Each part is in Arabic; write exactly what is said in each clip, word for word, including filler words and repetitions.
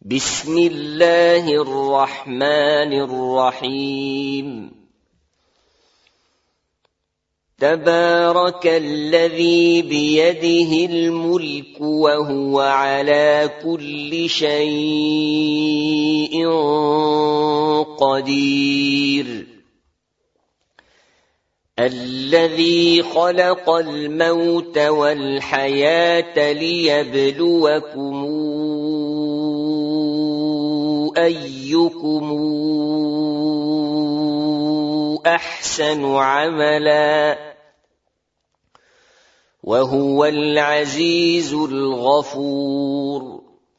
بسم الله الرحمن الرحيم تبارك الذي بيده الملك وهو على كل شيء قدير الذي خلق الموت والحياة ليبلوكم أيكم أحسن عملا وهو العزيز الغفور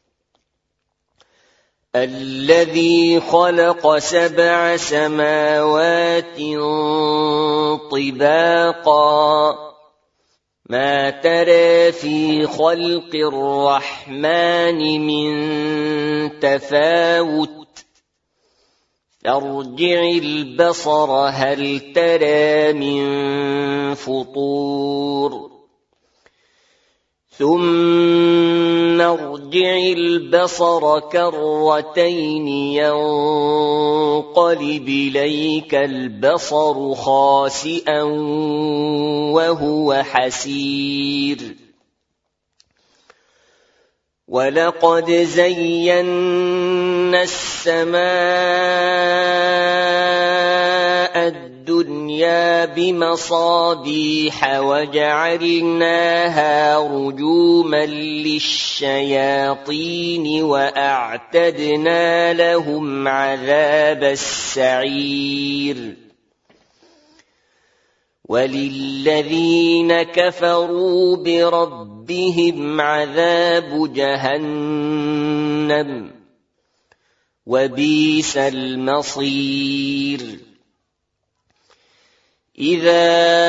الذي خلق سبع سماوات طباقا ما ترى في خلق الرحمن من تفاوت فارجع البصر هل ترى من فطور ثم ارجع البصر كرتين ينقلب إليك البصر خاسئا وهو حسير ولقد زينا السماء الدنيا بمصابيح وجعلناها رجوما للشياطين وأعتدنا لهم عذاب السعير وللذين كفروا بربهم عذاب جهنم وبئس المصير إذا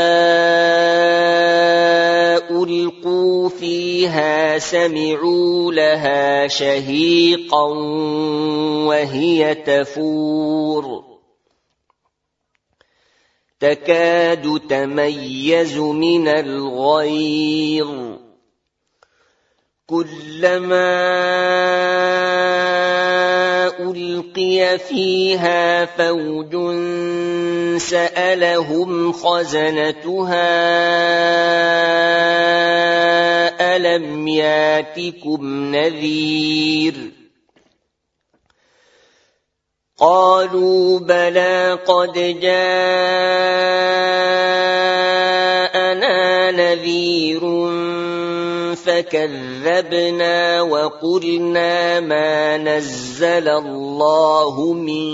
ألقوا فيها سمعوا لها شهيقا وهي تفور تكاد تميز من الغيظ كلما ألقي فيها فوج سألهم خزنتها ألم ياتكم نذير قالوا بلى قد جاءنا نذير فكذبنا وقلنا ما نزل الله من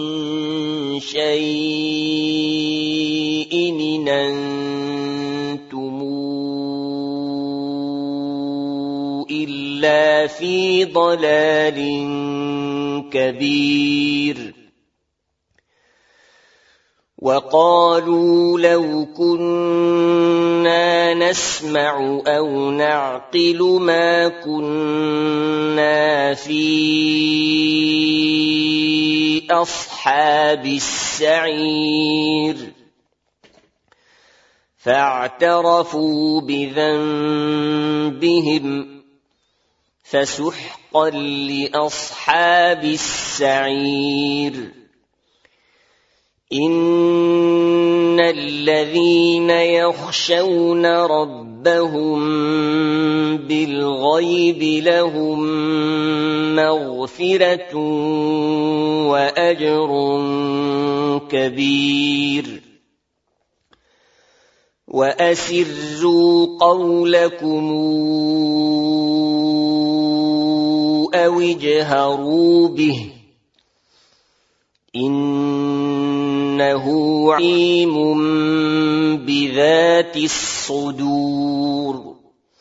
شيء إن أنتم إلا في ضلال كبير وقالوا لو كنا نسمع أو نعقل ما كنا في أصحاب السعير فاعترفوا بذنبهم فسحقا لأصحاب السعير إن الذين يخشون ربهم بالغيب لهم مغفرة وأجر كبير وأسروا قولكم أو اجهروا به إنه عليم بذات الصدور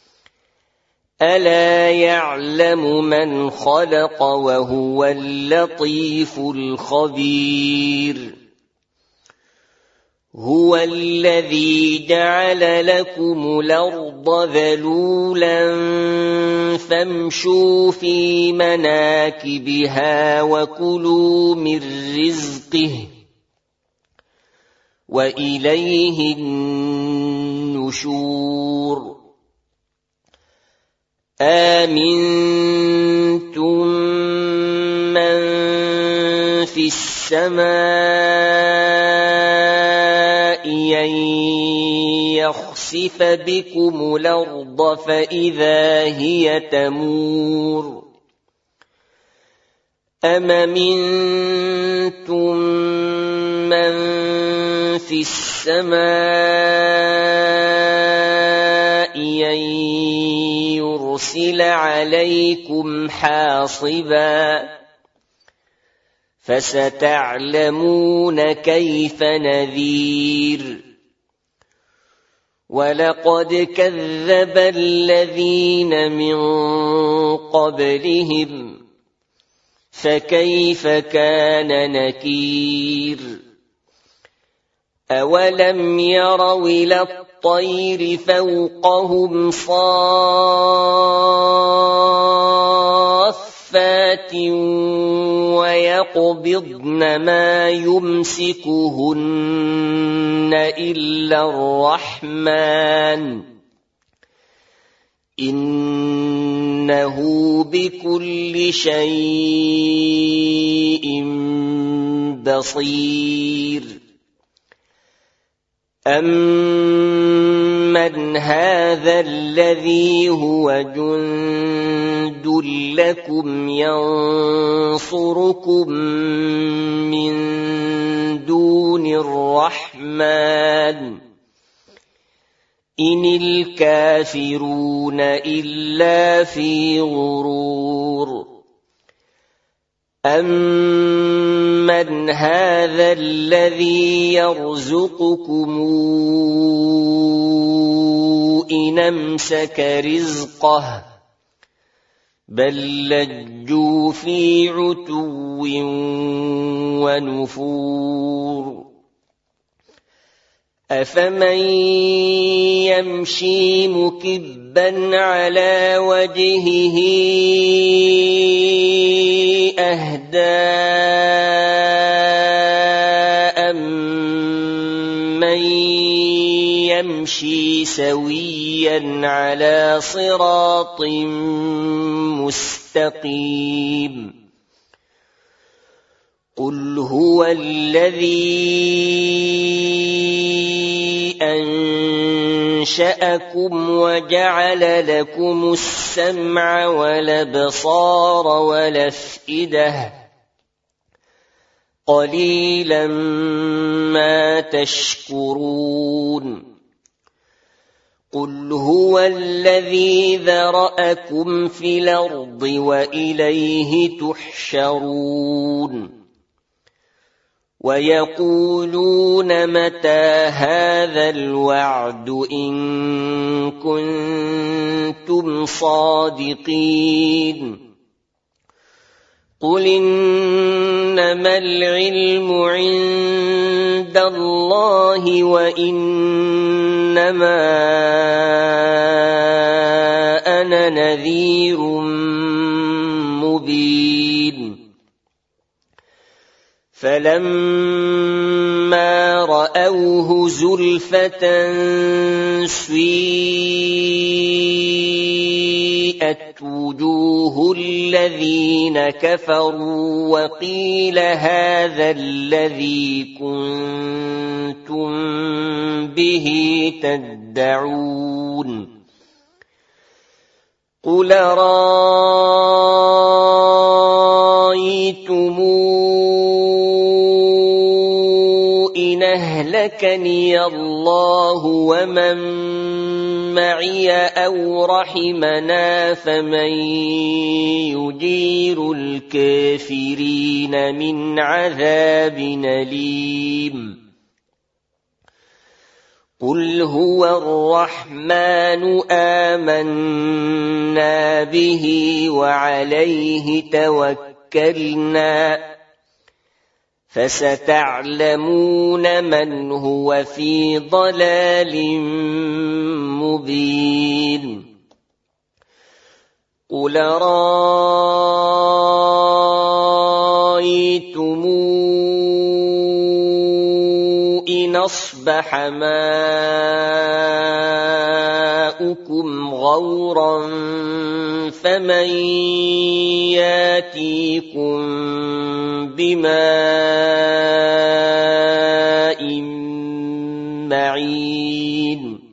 ألا يعلم من خلق وهو اللطيف الخبير هو الذي جعل لكم الأرض ذلولا فامشوا في مناكبها وكلوا من رزقه وإليه النشور أَمِنْتُمْ من في السماء أن يخسف بكم الأرض فإذا هي تمور أم أمنتم من في السماء أن يرسل عليكم حاصبا فستعلمون كيف نذير ولقد كذب الذين من قبلهم فكيف كان نكير أولم يروا إلى الطير فوقهم صافات ويقبضن ما يمسكهن إلا الرحمن إنه بكل شيء بصير أمن هذا الذي هو جند لكم ينصركم من دون الرحمن إن الكافرون إلا في غرور أمن هذا الذي يرزقكم إن أمسك رزقه بل لجوا في عتو ونفور أفمن يمشي مكبا على وجهه أهدى أمن يمشي سويا على صراط مستقيم قل هو الذي أنشأكم وجعل لكم السمع والأبصار والأفئدة قليلا ما تشكرون قل هو الذي ذرأكم في الأرض وإليه تحشرون ويقولون متى هذا الوعد إن كنتم صادقين قل إنما العلم عند الله وإنما أنا نذير مبين فلما رأوه زلفة سيئت وجوه الذين كفروا وقيل هذا الذي كنتم به تدعون قل رأيتم إن أهلكني الله ومن معي أو رحمنا فمن يجير الكافرين من عذاب أليم قل هو الرحمن آمنا به وعليه توكلنا فستعلمون من هو في ضلال مبين قل رأيتم إن أصبح ماؤكم غورا فمن ياتيكم بماء معين